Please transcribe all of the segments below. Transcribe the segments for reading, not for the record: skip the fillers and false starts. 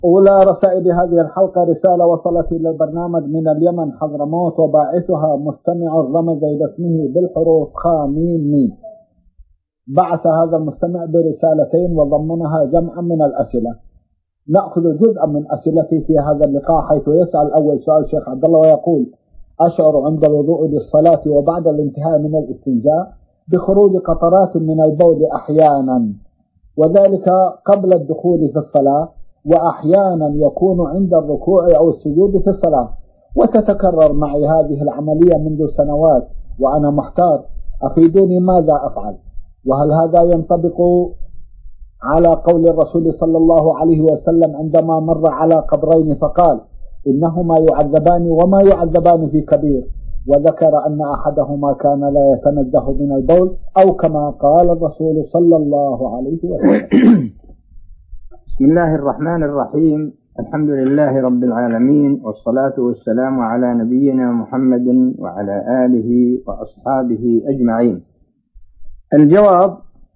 أولى رسائل هذه الحلقة رسالة وصلت إلى البرنامج من اليمن حضرموت، وباعثها مستمع رمز إلى اسمه بالحروف خ ميم ميم. بعث هذا المستمع برسالتين وضمنها جمعا من الأسئلة. نأخذ جزءا من أسئلتي في هذا اللقاء، حيث يسأل أول سؤال شيخ عبد الله ويقول: أشعر عند الوضوء للصلاة وبعد الانتهاء من الاستنجاء بخروج قطرات من البول أحيانا، وذلك قبل الدخول في الصلاة، وأحيانا يكون عند الركوع أو السجود في الصلاة، وتتكرر معي هذه العملية منذ سنوات وأنا محتار، أفيدوني ماذا أفعل؟ وهل هذا ينطبق على قول الرسول صلى الله عليه وسلم عندما مر على قبرين فقال: إنهما يعذبان وما يعذبان في كبير، وذكر أن أحدهما كان لا يتنزه من البول، أو كما قال الرسول صلى الله عليه وسلم. بسم الله الرحمن الرحيم. الحمد لله رب العالمين، والصلاة والسلام على نبينا محمد وعلى آله وأصحابه أجمعين. الجواب: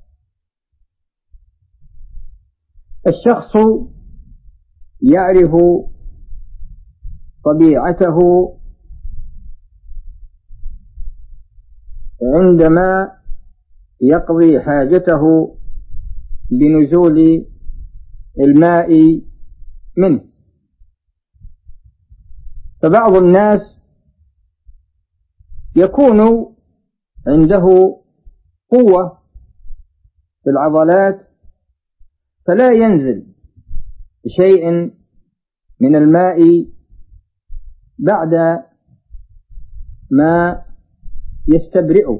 الشخص يعرف طبيعته عندما يقضي حاجته بنزول الماء منه. فبعض الناس يكون عنده قوة في العضلات فلا ينزل شيء من الماء بعد ما يستبرئ.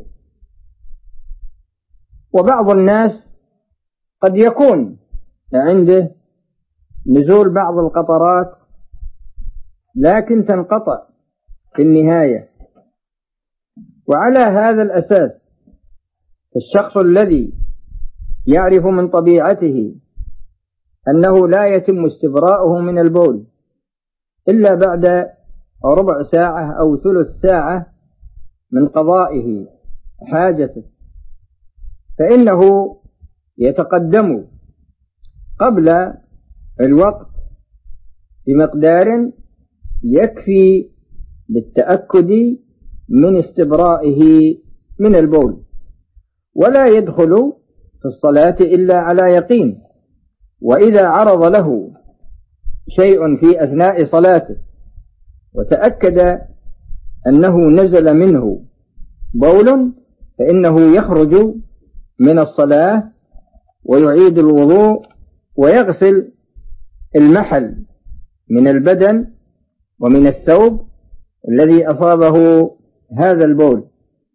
وبعض الناس قد يكون عنده نزول بعض القطرات لكن تنقطع في النهاية. وعلى هذا الأساس الشخص الذي يعرف من طبيعته أنه لا يتم استبراؤه من البول إلا بعد ربع ساعة أو ثلث ساعة من قضائه حاجته، فإنه يتقدم قبل الوقت بمقدار يكفي للتأكد من استبرائه من البول، ولا يدخل في الصلاة إلا على يقين. وإذا عرض له شيء في أثناء صلاته وتأكد أنه نزل منه بول فإنه يخرج من الصلاة ويعيد الوضوء ويغسل المحل من البدن ومن الثوب الذي أصابه هذا البول،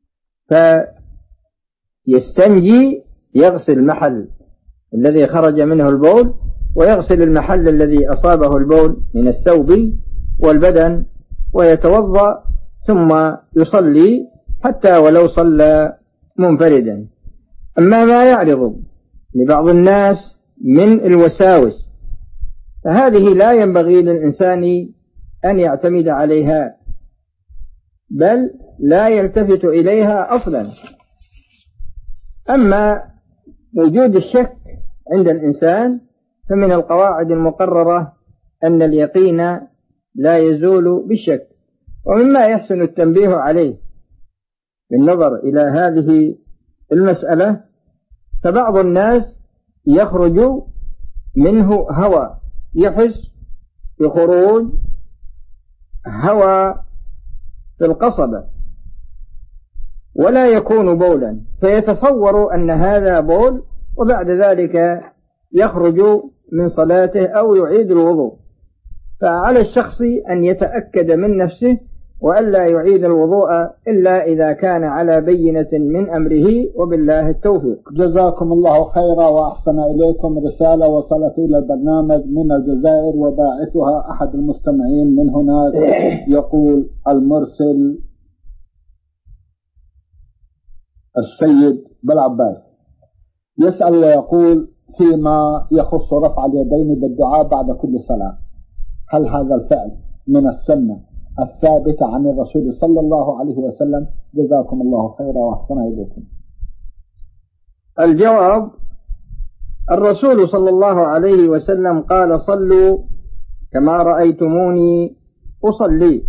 فيستنجي، يغسل المحل الذي خرج منه البول ويغسل المحل الذي أصابه البول من الثوب والبدن، ويتوضأ ثم يصلي حتى ولو صلى منفردا. أما ما يعرض لبعض الناس من الوساوس فهذه لا ينبغي للإنسان أن يعتمد عليها، بل لا يلتفت إليها أصلا. أما وجود الشك عند الإنسان فمن القواعد المقررة أن اليقين لا يزول بالشك. ومما يحسن التنبيه عليه بالنظر إلى هذه المسألة، فبعض الناس يخرج منه هوى، يحس بخروج هوى في القصبة ولا يكون بولا، فيتصور أن هذا بول، وبعد ذلك يخرج من صلاته أو يعيد الوضوء. فعلى الشخص أن يتأكد من نفسه وألا يعيد الوضوء إلا إذا كان على بينة من أمره، وبالله التوفيق. جزاكم الله خيرا وأحسن إليكم. رسالة وصلت إلى البرنامج من الجزائر، وباعثها أحد المستمعين من هناك. يقول المرسل السيد بالعباس، يسأل ويقول: فيما يخص رفع اليدين بالدعاء بعد كل صلاة، هل هذا الفعل من السنة الثابتة عن الرسول صلى الله عليه وسلم؟ جزاكم الله خيرا وأحسن إليكم. الجواب: الرسول صلى الله عليه وسلم قال: صلوا كما رأيتموني أصلي.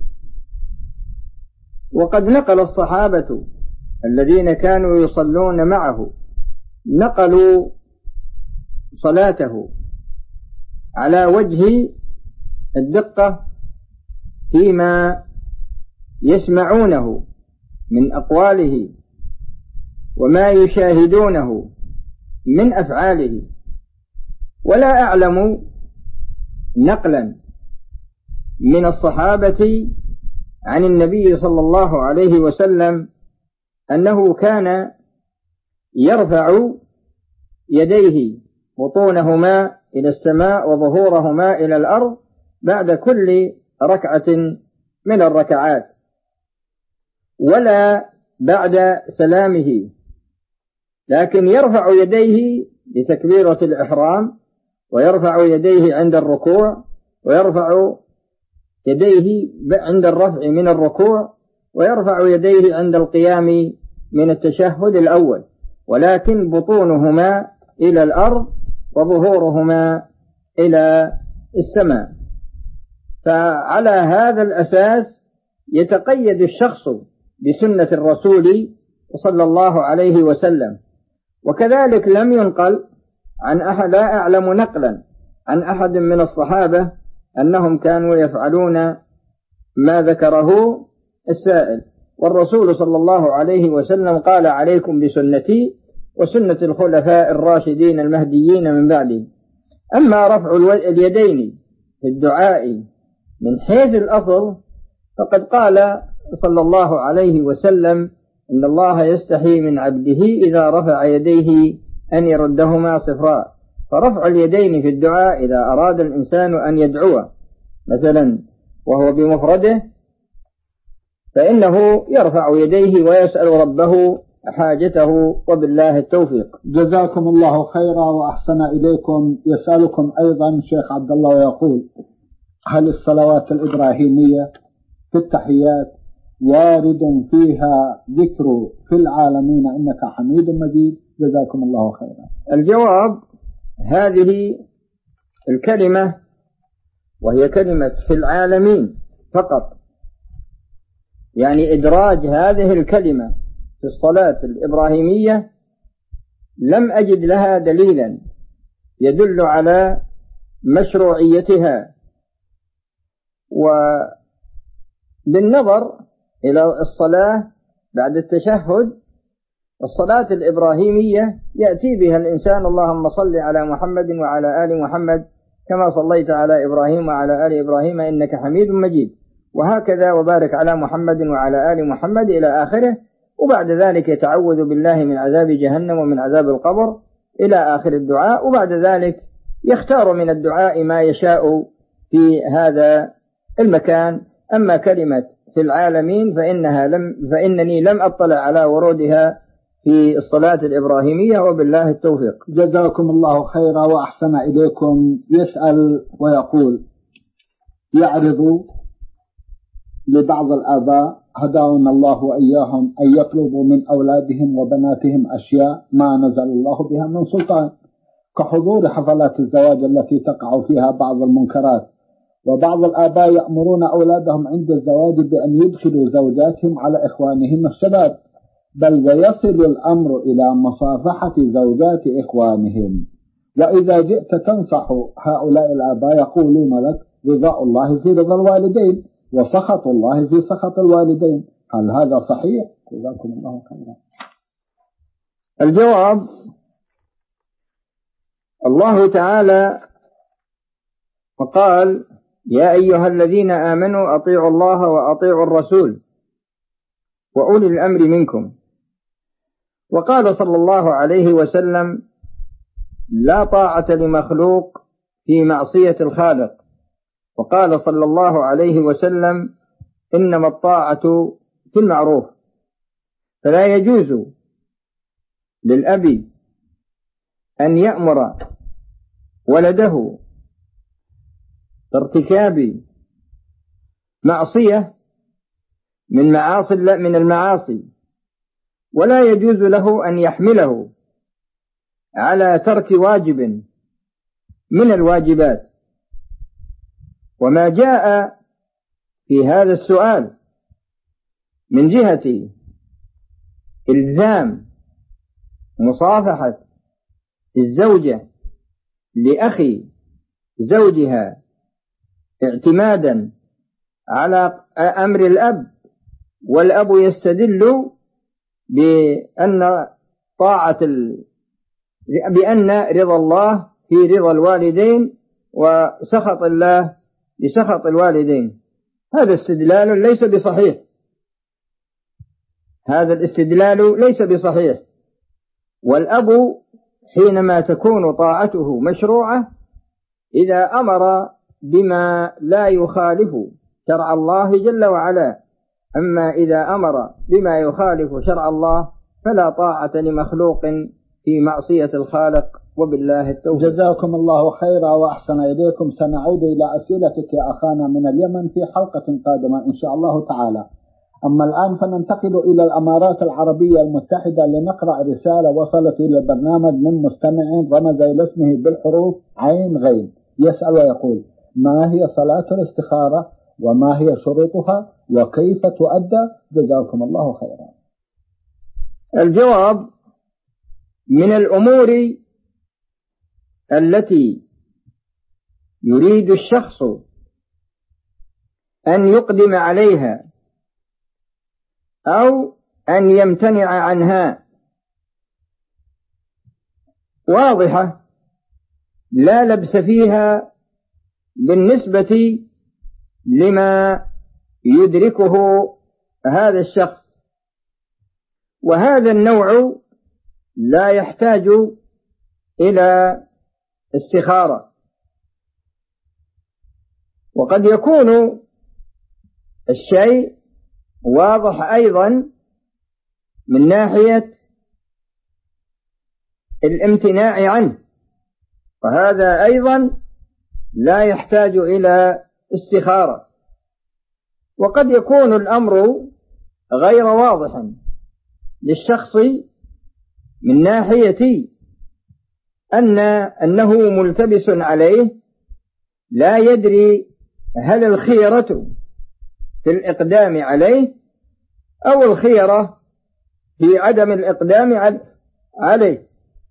وقد نقل الصحابة الذين كانوا يصلون معه نقلوا صلاته على وجه الدقة فيما يسمعونه من أقواله وما يشاهدونه من أفعاله. ولا أعلم نقلا من الصحابة عن النبي صلى الله عليه وسلم أنه كان يرفع يديه بطونهما إلى السماء وظهورهما إلى الأرض بعد كل ركعة من الركعات، ولا بعد سلامه، لكن يرفع يديه لتكبيرة الإحرام، ويرفع يديه عند الركوع، ويرفع يديه عند الرفع من الركوع، ويرفع يديه عند القيام من التشهد الأول، ولكن بطونهما إلى الأرض وظهورهما إلى السماء. فعلى هذا الأساس يتقيد الشخص بسنة الرسول صلى الله عليه وسلم. وكذلك لم ينقل عن أحد، لا أعلم نقلا عن أحد من الصحابة أنهم كانوا يفعلون ما ذكره السائل. والرسول صلى الله عليه وسلم قال: عليكم بسنتي وسنة الخلفاء الراشدين المهديين من بعدي. أما رفع اليدين في الدعاء من حيث الأصل فقد قال صلى الله عليه وسلم: إن الله يستحي من عبده إذا رفع يديه أن يردهما صفراء. فرفع اليدين في الدعاء إذا أراد الإنسان أن يدعو مثلا وهو بمفرده فإنه يرفع يديه ويسأل ربه حاجته، وبالله التوفيق. جزاكم الله خيرا وأحسن إليكم. يسألكم أيضا شيخ عبد الله ويقول: هل الصلوات الإبراهيمية في التحيات وارد فيها ذكر في العالمين إنك حميد مجيد؟ جزاكم الله خيرا. الجواب: هذه الكلمة وهي كلمة في العالمين فقط، يعني إدراج هذه الكلمة في الصلاة الإبراهيمية لم أجد لها دليلا يدل على مشروعيتها. وبالنظر إلى الصلاة بعد التشهد، الصلاة الإبراهيمية يأتي بها الإنسان: اللهم صل على محمد وعلى آل محمد كما صليت على إبراهيم وعلى آل إبراهيم إنك حميد مجيد، وهكذا وبارك على محمد وعلى آل محمد إلى آخره. وبعد ذلك يتعوذ بالله من عذاب جهنم ومن عذاب القبر إلى آخر الدعاء. وبعد ذلك يختار من الدعاء ما يشاء في هذا المكان. أما كلمة في العالمين فإنني لم أطلع على ورودها في الصلاة الإبراهيمية، وبالله التوفيق. جزاكم الله خيرا وأحسن إليكم. يسأل ويقول: يعرض لبعض الآباء هدانا الله وإياهم أن يطلبوا من أولادهم وبناتهم أشياء ما نزل الله بها من سلطان، كحضور حفلات الزواج التي تقع فيها بعض المنكرات. وبعض الآباء يأمرون أولادهم عند الزواج بأن يدخلوا زوجاتهم على إخوانهم الشباب، بل ويصل الأمر إلى مصافحة زوجات إخوانهم. وإذا جئت تنصح هؤلاء الآباء يقولون لك: رضاء الله في رضا الوالدين وسخط الله في سخط الوالدين. هل هذا صحيح؟ جزاكم الله خيرا. الجواب: الله تعالى وقال: يا أيها الذين آمنوا أطيعوا الله وأطيعوا الرسول وأولي الأمر منكم. وقال صلى الله عليه وسلم: لا طاعة لمخلوق في معصية الخالق. وقال صلى الله عليه وسلم: إنما الطاعة في المعروف. فلا يجوز للأب أن يأمر ولده بارتكاب معصية من المعاصي، ولا يجوز له أن يحمله على ترك واجب من الواجبات. وما جاء في هذا السؤال من جهة إلزام مصافحة الزوجة لأخي زوجها اعتمادا على أمر الأب، والأب يستدل بأن رضا الله في رضا الوالدين وسخط الله بسخط الوالدين، هذا استدلال ليس بصحيح، هذا الاستدلال ليس بصحيح. والأب حينما تكون طاعته مشروعة إذا أمر بما لا يخالف شرع الله جل وعلا، أما إذا أمر بما يخالف شرع الله فلا طاعة لمخلوق في معصية الخالق، وبالله التوفيق. جزاكم الله خيرا وأحسن إليكم. سنعود إلى أسئلتك يا أخانا من اليمن في حلقة قادمة إن شاء الله تعالى. أما الآن فننتقل إلى الأمارات العربية المتحدة لنقرأ رسالة وصلت إلى البرنامج من مستمع رمز إلى اسمه بالحروف عين غين، يسأل ويقول: ما هي صلاة الاستخارة وما هي شروطها وكيف تؤدى؟ جزاكم الله خيرا. الجواب: من الأمور التي يريد الشخص أن يقدم عليها أو أن يمتنع عنها واضحة لا لبس فيها بالنسبة لما يدركه هذا الشخص، وهذا النوع لا يحتاج إلى استخارة. وقد يكون الشيء واضح أيضا من ناحية الامتناع عنه، وهذا أيضا لا يحتاج إلى استخارة. وقد يكون الأمر غير واضح للشخص من ناحية أنه ملتبس عليه، لا يدري هل الخيرة في الإقدام عليه أو الخيرة في عدم الإقدام عليه.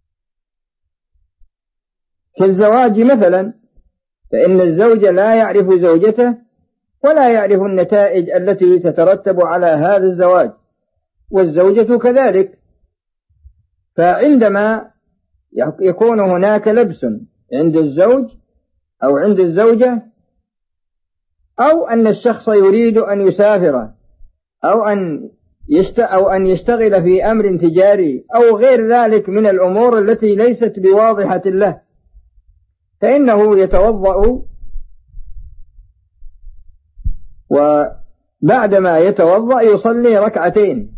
كالزواج مثلا، فإن الزوج لا يعرف زوجته ولا يعرف النتائج التي تترتب على هذا الزواج، والزوجة كذلك. فعندما يكون هناك لبس عند الزوج أو عند الزوجة، أو أن الشخص يريد أن يسافر أو أن يشتغل في أمر تجاري أو غير ذلك من الأمور التي ليست بواضحة له، فإنه يتوضأ، وبعدما يتوضأ يصلي ركعتين.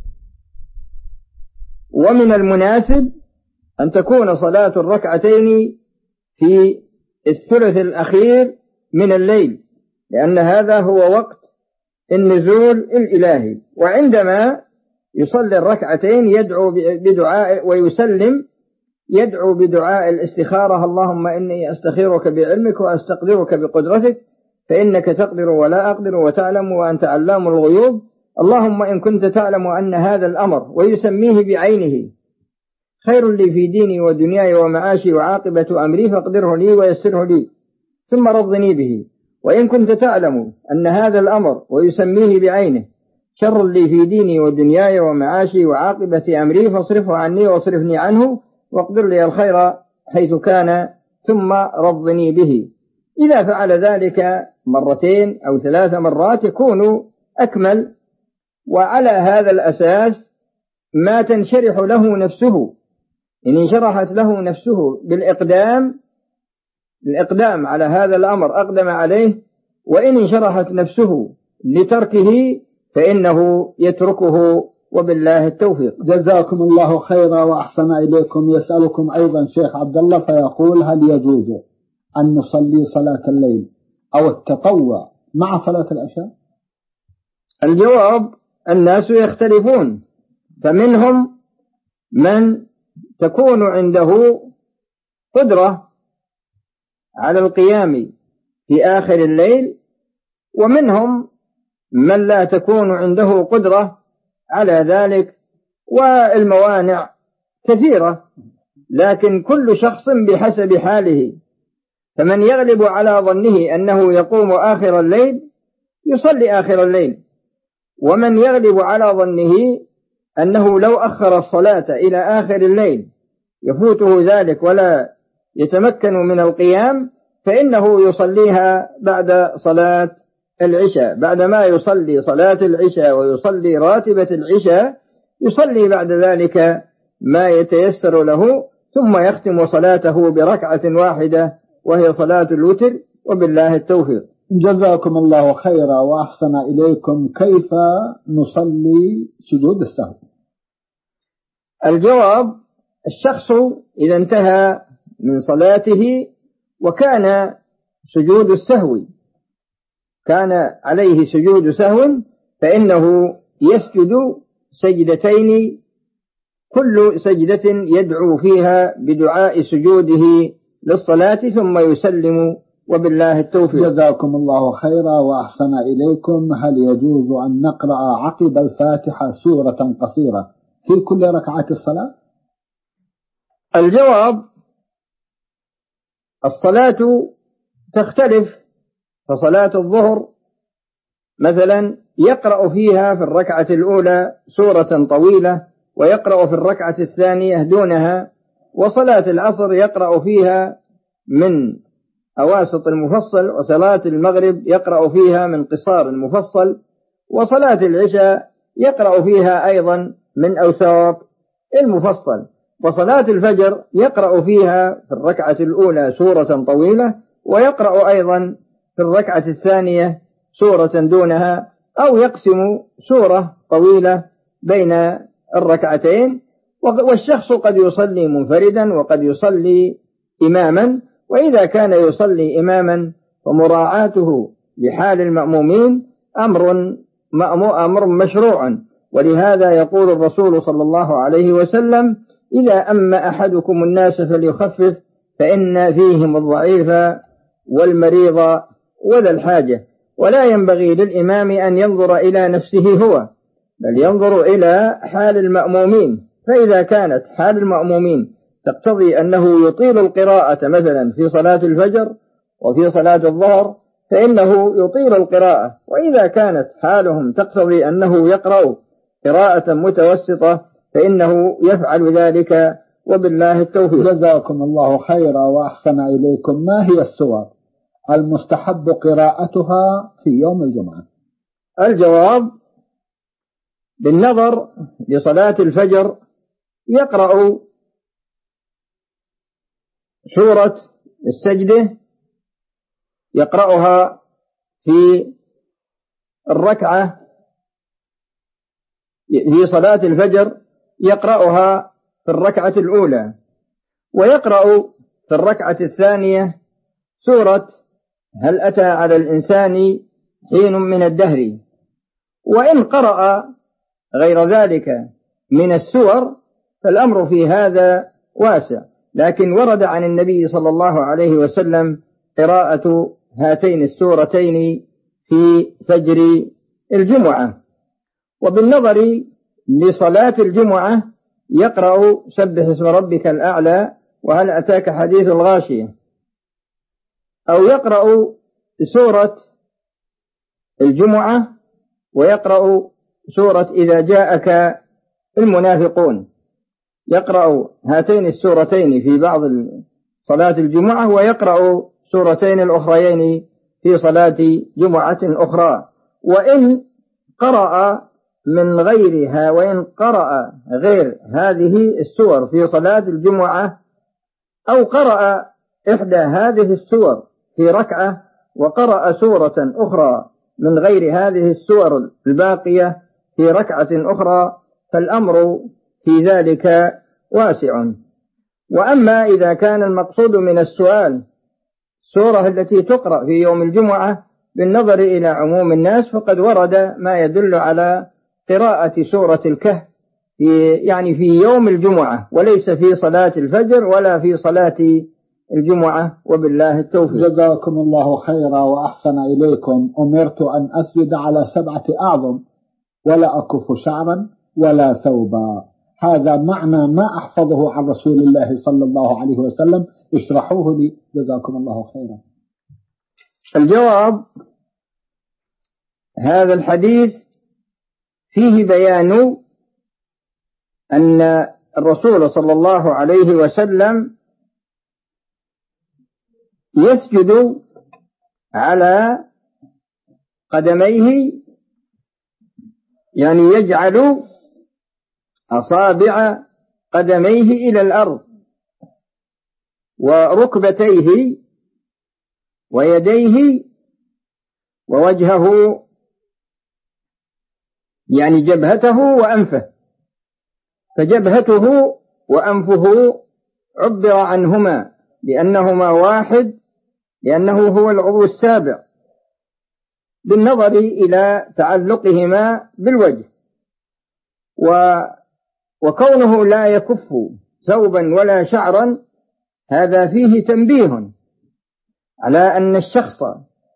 ومن المناسب أن تكون صلاة الركعتين في الثلث الأخير من الليل، لأن هذا هو وقت النزول الإلهي. وعندما يصلي الركعتين يدعو بدعاء ويسلم، يدعو بدعاء الاستخارة: اللهم إني أستخيرك بعلمك وأستقدرك بقدرتك فإنك تقدر ولا أقدر وتعلم وأنت علام الغيوب، اللهم إن كنت تعلم أن هذا الأمر، ويسميه بعينه، خير لي في ديني ودنياي ومعاشي وعاقبة أمري فاقدره لي ويسره لي ثم رضني به، وإن كنت تعلم أن هذا الأمر، ويسميه بعينه، شر لي في ديني ودنياي ومعاشي وعاقبة أمري فاصرفه عني واصرفني عنه واقدر لي الخير حيث كان ثم رضني به. إذا فعل ذلك مرتين أو 3 مرات يكون أكمل. وعلى هذا الأساس ما تنشرح له نفسه، إن انشرحت له نفسه بالإقدام على هذا الأمر أقدم عليه، وإن انشرحت نفسه لتركه فإنه يتركه، وبالله التوفيق. جزاكم الله خيرا وأحسن إليكم. يسألكم أيضا شيخ عبد الله فيقول: هل يجوز أن نصلي صلاة الليل أو التطوع مع صلاة العشاء؟ الجواب: الناس يختلفون، فمنهم من تكون عنده قدرة على القيام في آخر الليل ومنهم من لا تكون عنده قدرة على ذلك، والموانع كثيرة، لكن كل شخص بحسب حاله. فمن يغلب على ظنه أنه يقوم آخر الليل يصلي آخر الليل، ومن يغلب على ظنه أنه لو أخر الصلاة إلى آخر الليل يفوته ذلك ولا يتمكن من القيام، فإنه يصليها بعد صلاة العشاء. بعدما يصلي صلاة العشاء ويصلي راتبة العشاء يصلي بعد ذلك ما يتيسر له، ثم يختم صلاته بركعة واحدة وهي صلاة الوتر، وبالله التوفيق. جزاكم الله خيرا وأحسن إليكم. كيف نصلي سجود السهو؟ الجواب: الشخص إذا انتهى من صلاته وكان سجود السهو كان عليه سجود سهو، فإنه يسجد سجدتين، كل سجدة يدعو فيها بدعاء سجوده للصلاة ثم يسلم، وبالله التوفيق. جزاكم الله خيرا وأحسن إليكم. هل يجوز أن نقرأ عقب الفاتحة سورة قصيرة في كل ركعة الصلاة؟ الجواب: الصلاة تختلف، فصلاة الظهر مثلا يقرأ فيها في الركعة الأولى سورة طويلة ويقرأ في الركعة الثانية دونها، وصلاة العصر يقرأ فيها من أواسط المفصل، وصلاة المغرب يقرأ فيها من قصار المفصل، وصلاة العشاء يقرأ فيها أيضا من أوساط المفصل، وصلاة الفجر يقرأ فيها في الركعة الأولى سورة طويلة ويقرأ أيضا في الركعة الثانية سورة دونها، أو يقسم سورة طويلة بين الركعتين. والشخص قد يصلي منفردا وقد يصلي إماما، وإذا كان يصلي إماما فمراعاته لحال المأمومين أمر مشروع، ولهذا يقول الرسول صلى الله عليه وسلم: إذا أما أحدكم الناس فليخفف فإن فيهم الضعيف والمريض وذا الحاجة. ولا ينبغي للإمام أن ينظر إلى نفسه هو، بل ينظر إلى حال المأمومين، فإذا كانت حال المأمومين تقتضي أنه يطيل القراءة مثلا في صلاة الفجر وفي صلاة الظهر فإنه يطيل القراءة، وإذا كانت حالهم تقتضي أنه يقرأ قراءة متوسطة فإنه يفعل ذلك، وبالله التوفيق. جزاكم الله خيرا وأحسن إليكم. ما هي السور المستحب قراءتها في يوم الجمعة؟ الجواب: بالنظر لصلاة الفجر يقرأ سورة السجدة، يقرأها في الركعة في صلاة الفجر، يقرأها في الركعة الأولى، ويقرأ في الركعة الثانية سورة هل أتى على الإنسان حين من الدهر. وإن قرأ غير ذلك من السور فالأمر في هذا واسع، لكن ورد عن النبي صلى الله عليه وسلم قراءة هاتين السورتين في فجر الجمعة. وبالنظر لصلاة الجمعة يقرأ سبح اسم ربك الأعلى وهل أتاك حديث الغاشية، أو يقرأ سورة الجمعة ويقرأ سورة إذا جاءك المنافقون، يقرأ هاتين السورتين في بعض صلاة الجمعة ويقرأ سورتين الأخريين في صلاة جمعة أخرى. وإن قرأ من غيرها، وإن قرأ غير هذه السور في صلاة الجمعة، أو قرأ إحدى هذه السور في ركعة وقرأ سورة أخرى من غير هذه السور الباقية في ركعة أخرى، فالأمر في ذلك واسع. وأما إذا كان المقصود من السؤال السورة التي تقرأ في يوم الجمعة بالنظر إلى عموم الناس، فقد ورد ما يدل على قراءة سورة الكهف في يوم الجمعة، وليس في صلاة الفجر ولا في صلاة الجمعة، وبالله التوفيق. جزاكم الله خيرا وأحسن إليكم. أمرت أن أسجد على 7 أعظم ولا أكف شعرا ولا ثوبا. هذا معنى ما أحفظه عن رسول الله صلى الله عليه وسلم، اشرحوه لي جزاكم الله خيرا. الجواب: هذا الحديث فيه بيان أن الرسول صلى الله عليه وسلم يسجد على قدميه، يعني يجعل أصابع قدميه إلى الأرض، وركبتيه ويديه ووجهه، يعني جبهته وأنفه، فجبهته وأنفه عبر عنهما لأنهما واحد، لأنه هو العضو السابع بالنظر إلى تعلقهما بالوجه، وكونه لا يكف ثوبا ولا شعرا هذا فيه تنبيه على أن الشخص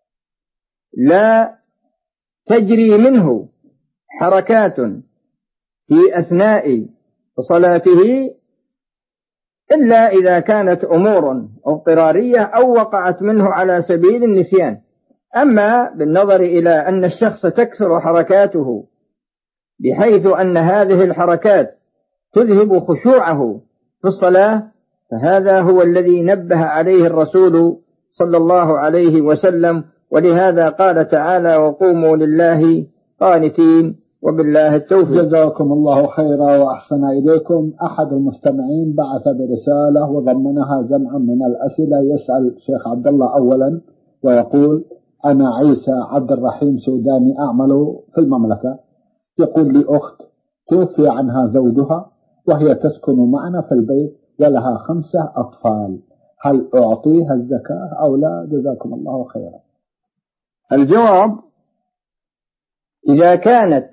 لا تجري منه حركات في أثناء صلاته إلا إذا كانت أمور اضطرارية أو وقعت منه على سبيل النسيان. أما بالنظر إلى أن الشخص تكثر حركاته بحيث أن هذه الحركات تذهب خشوعه في الصلاة، فهذا هو الذي نبه عليه الرسول صلى الله عليه وسلم، ولهذا قال تعالى: وقوموا لله قانتين، وبالله التوفيق. جزاكم الله خيرا وأحسن إليكم. أحد المستمعين بعث برسالة وضمنها جمعا من الأسئلة، يسأل شيخ عبد الله أولا ويقول: أنا عيسى عبد الرحيم سوداني أعمل في المملكة. يقول لي أخت توفي عنها زوجها وهي تسكن معنا في البيت ولها 5 أطفال، هل أعطيها الزكاة أو لا؟ جزاكم الله خيرا. الجواب: إذا كانت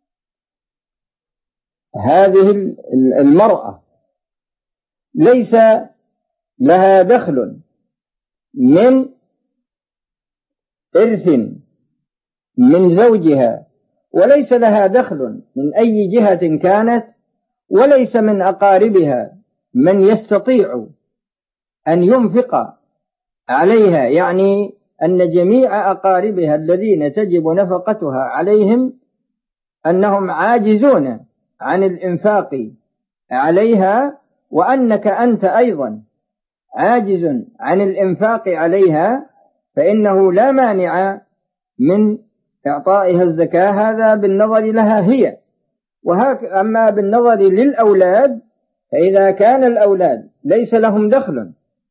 هذه المرأة ليس لها دخل من إرث من زوجها، وليس لها دخل من أي جهة كانت، وليس من أقاربها من يستطيع أن ينفق عليها، يعني أن جميع أقاربها الذين تجب نفقتها عليهم أنهم عاجزون عن الإنفاق عليها، وأنك أنت أيضا عاجز عن الإنفاق عليها، فإنه لا مانع من إعطائها الزكاة، هذا بالنظر لها هي. أما بالنظر للأولاد، فإذا كان الأولاد ليس لهم دخل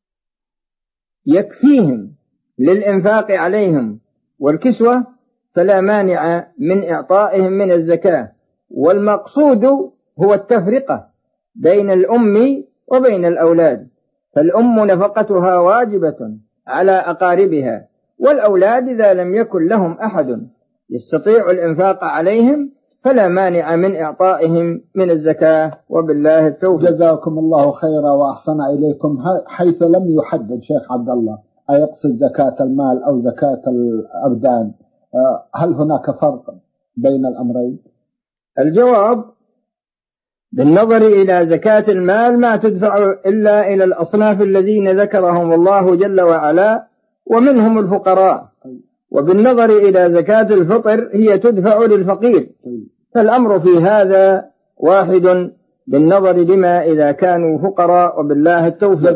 يكفيهم للإنفاق عليهم والكسوة، فلا مانع من إعطائهم من الزكاة. والمقصود هو التفرقة بين الأم وبين الأولاد، فالأم نفقتها واجبة على أقاربها، والأولاد إذا لم يكن لهم أحد يستطيع الإنفاق عليهم فلا مانع من إعطائهم من الزكاة، وبالله التوفيق. جزاكم الله خيرا وأحسن إليكم. حيث لم يحدد شيخ عبد الله أيقصد زكاة المال أو زكاة الأبدان، هل هناك فرق بين الأمرين؟ الجواب: بالنظر إلى زكاة المال ما تدفع إلا إلى الأصناف الذين ذكرهم الله جل وعلا، ومنهم الفقراء. وبالنظر إلى زكاة الفطر هي تدفع للفقير، فالأمر في هذا واحد بالنظر لما إذا كانوا فقراء، وبالله التوفيق.